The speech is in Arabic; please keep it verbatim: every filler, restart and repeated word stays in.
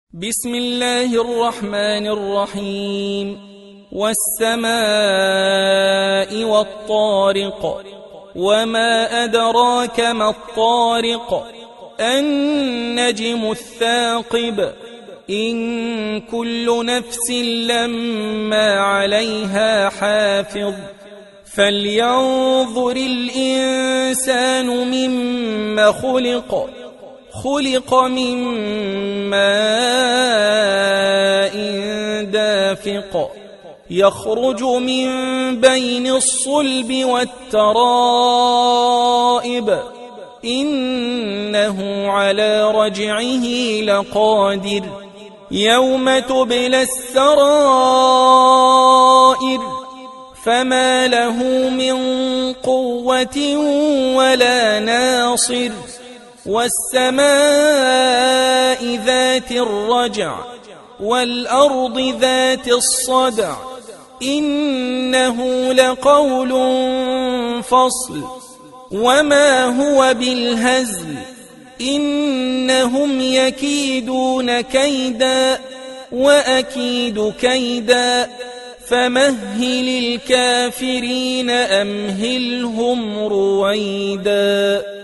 بسم الله الرحمن الرحيم والسماء والطارق وما أدراك ما الطارق النجم الثاقب إن كل نفس لما عليها حافظ فلينظر الإنسان مما خلق خلق من ماء دافق يخرج من بين الصلب والترائب إنه على رجعه لقادر يوم تبلى السرائر فما له من قوة ولا ناصر والسماء ذات الرجع والأرض ذات الصدع إنه لقول فصل وما هو بالهزل إنهم يكيدون كيدا وأكيد كيدا فمهل الكافرين أمهلهم رويدا.